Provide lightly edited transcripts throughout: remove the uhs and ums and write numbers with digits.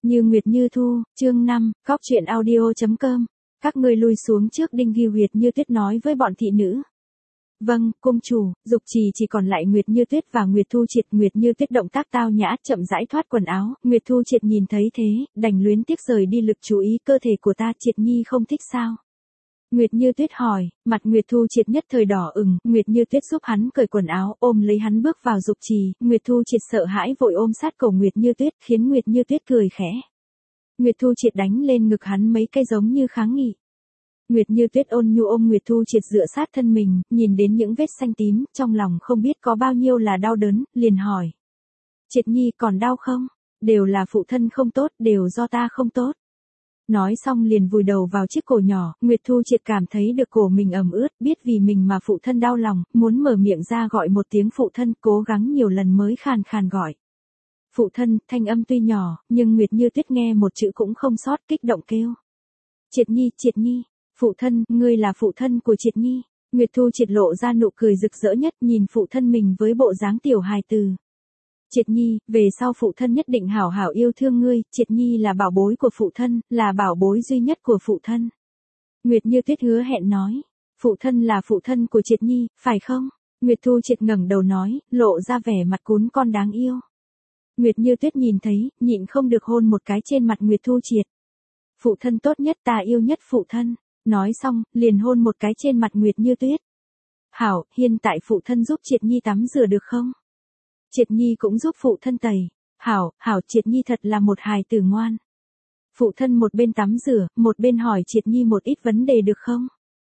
Như Nguyệt Như Thu, chương 5, Góc truyện audio.com. Các ngươi lui xuống trước. Đinh Ghi Nguyệt Như Tuyết nói với bọn thị nữ. Vâng, cung chủ. Dục trì chỉ còn lại Nguyệt Như Tuyết và Nguyệt Thu Triệt. Nguyệt Như Tuyết động tác tao nhã, chậm rãi thoát quần áo. Nguyệt Thu Triệt nhìn thấy thế, đành luyến tiếc rời đi lực chú ý. Cơ thể của ta Triệt Nhi không thích sao? Nguyệt Như Tuyết hỏi. Mặt Nguyệt Thu Triệt nhất thời đỏ ửng. Nguyệt Như Tuyết giúp hắn cởi quần áo, ôm lấy hắn bước vào dục trì. Nguyệt Thu Triệt sợ hãi vội ôm sát cổ Nguyệt Như Tuyết, khiến Nguyệt Như Tuyết cười khẽ. Nguyệt Thu Triệt đánh lên ngực hắn mấy cái giống như kháng nghị. Nguyệt Như Tuyết ôn nhu ôm Nguyệt Thu Triệt dựa sát thân mình, nhìn đến những vết xanh tím, trong lòng không biết có bao nhiêu là đau đớn, liền hỏi. Triệt Nhi còn đau không? Đều là phụ thân không tốt, đều do ta không tốt. Nói xong liền vùi đầu vào chiếc cổ nhỏ. Nguyệt Thu Triệt cảm thấy được cổ mình ẩm ướt, biết vì mình mà phụ thân đau lòng, muốn mở miệng ra gọi một tiếng phụ thân, cố gắng nhiều lần mới khàn khàn gọi. Phụ thân. Thanh âm tuy nhỏ, nhưng Nguyệt Như Tuyết nghe một chữ cũng không sót, kích động kêu. Triệt Nhi, Triệt Nhi. Phụ thân, ngươi là phụ thân của Triệt Nhi. Nguyệt Thu Triệt lộ ra nụ cười rực rỡ nhất, nhìn phụ thân mình với bộ dáng tiểu hài từ. Triệt Nhi, về sau phụ thân nhất định hảo hảo yêu thương ngươi. Triệt Nhi là bảo bối của phụ thân, là bảo bối duy nhất của phụ thân. Nguyệt Như Tuyết hứa hẹn nói. Phụ thân là phụ thân của Triệt Nhi, phải không? Nguyệt Thu Triệt ngẩng đầu nói, lộ ra vẻ mặt cún con đáng yêu. Nguyệt Như Tuyết nhìn thấy, nhịn không được hôn một cái trên mặt Nguyệt Thu Triệt. Phụ thân tốt nhất, ta yêu nhất phụ thân. Nói xong, liền hôn một cái trên mặt Nguyệt Như Tuyết. Hảo, hiện tại phụ thân giúp Triệt Nhi tắm rửa được không? Triệt Nhi cũng giúp phụ thân tẩy. Hảo, Triệt Nhi thật là một hài tử ngoan. Phụ thân một bên tắm rửa, một bên hỏi Triệt Nhi một ít vấn đề được không?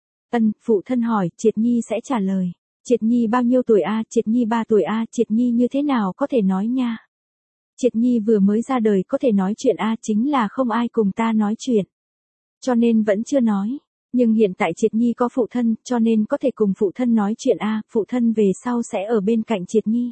Phụ thân hỏi, Triệt Nhi sẽ trả lời. Triệt Nhi bao nhiêu tuổi a? Triệt Nhi 3 tuổi a? Triệt Nhi như thế nào có thể nói nha? Triệt Nhi vừa mới ra đời có thể nói chuyện a? Chính là không ai cùng ta nói chuyện. Cho nên vẫn chưa nói. Nhưng hiện tại Triệt Nhi có phụ thân, cho nên có thể cùng phụ thân nói chuyện a. Phụ thân về sau sẽ ở bên cạnh Triệt Nhi.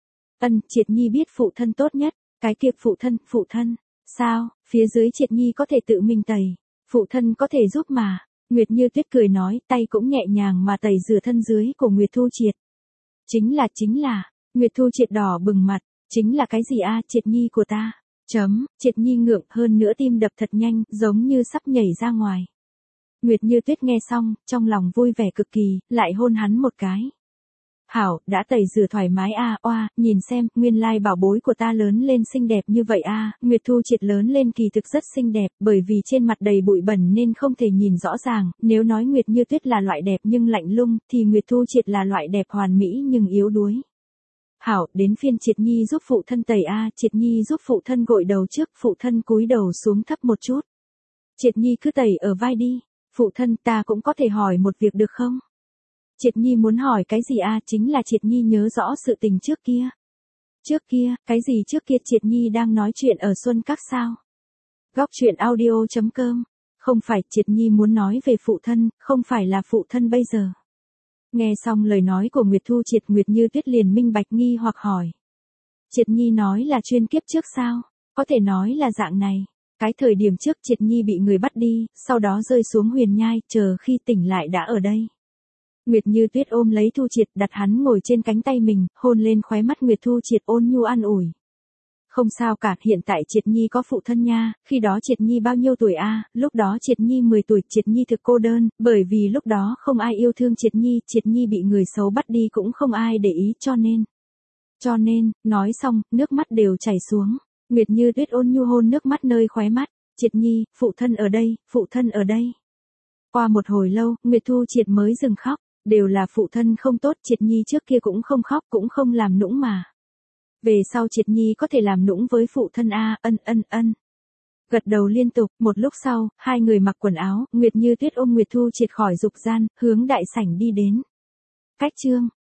Triệt Nhi biết phụ thân tốt nhất. Cái kia phụ thân. Sao, phía dưới Triệt Nhi có thể tự mình tẩy. Phụ thân có thể giúp mà. Nguyệt Như Tuyết cười nói, tay cũng nhẹ nhàng mà tẩy rửa thân dưới của Nguyệt Thu Triệt. Chính là. Nguyệt Thu Triệt đỏ bừng mặt. Chính là cái gì a? Triệt Nhi của ta. Triệt Nhi ngượng, hơn nữa tim đập thật nhanh, giống như sắp nhảy ra ngoài. Nguyệt Như Tuyết nghe xong, trong lòng vui vẻ cực kỳ, lại hôn hắn một cái. Hảo, đã tẩy rửa thoải mái a. Oa, nhìn xem, nguyên lai bảo bối của ta lớn lên xinh đẹp như vậy a. Nguyệt Thu Triệt lớn lên kỳ thực rất xinh đẹp, bởi vì trên mặt đầy bụi bẩn nên không thể nhìn rõ ràng. Nếu nói Nguyệt Như Tuyết là loại đẹp nhưng lạnh lùng, thì Nguyệt Thu Triệt là loại đẹp hoàn mỹ nhưng yếu đuối. Hảo, đến phiên Triệt Nhi giúp phụ thân tẩy a. Triệt Nhi giúp phụ thân gội đầu trước, phụ thân cúi đầu xuống thấp một chút. Triệt Nhi cứ tẩy ở vai đi. Phụ thân, ta cũng có thể hỏi một việc được không? Triệt Nhi muốn hỏi cái gì a? Chính là Triệt Nhi nhớ rõ sự tình trước kia. Trước kia, cái gì trước kia? Triệt Nhi đang nói chuyện ở Xuân Các sao? Góc truyện audio.com. Không phải, Triệt Nhi muốn nói về phụ thân, không phải là phụ thân bây giờ. Nghe xong lời nói của Nguyệt Thu Triệt, Nguyệt Như Tuyết liền minh bạch nghi hoặc hỏi. Triệt Nhi nói là chuyên kiếp trước sao? Có thể nói là dạng này. Cái thời điểm trước Triệt Nhi bị người bắt đi, sau đó rơi xuống huyền nhai, chờ khi tỉnh lại đã ở đây. Nguyệt Như Tuyết ôm lấy Thu Triệt, đặt hắn ngồi trên cánh tay mình, hôn lên khóe mắt Nguyệt Thu Triệt, ôn nhu an ủi. Không sao cả, hiện tại Triệt Nhi có phụ thân nha. Khi đó Triệt Nhi bao nhiêu tuổi a? Lúc đó Triệt Nhi 10 tuổi. Triệt Nhi thực cô đơn, bởi vì lúc đó không ai yêu thương Triệt Nhi bị người xấu bắt đi cũng không ai để ý, cho nên, nói xong, nước mắt đều chảy xuống. Nguyệt Như Tuyết ôn nhu hôn nước mắt nơi khóe mắt. Triệt Nhi, phụ thân ở đây. Qua một hồi lâu, Nguyệt Thu Triệt mới dừng khóc. Đều là phụ thân không tốt. Triệt Nhi trước kia cũng không khóc, cũng không làm nũng mà. Về sau Triệt Nhi có thể làm nũng với phụ thân a. Gật đầu liên tục. Một lúc sau, hai người mặc quần áo, Nguyệt Như Tuyết ôm Nguyệt Thu Triệt khỏi dục gian, hướng đại sảnh đi đến. Cách chương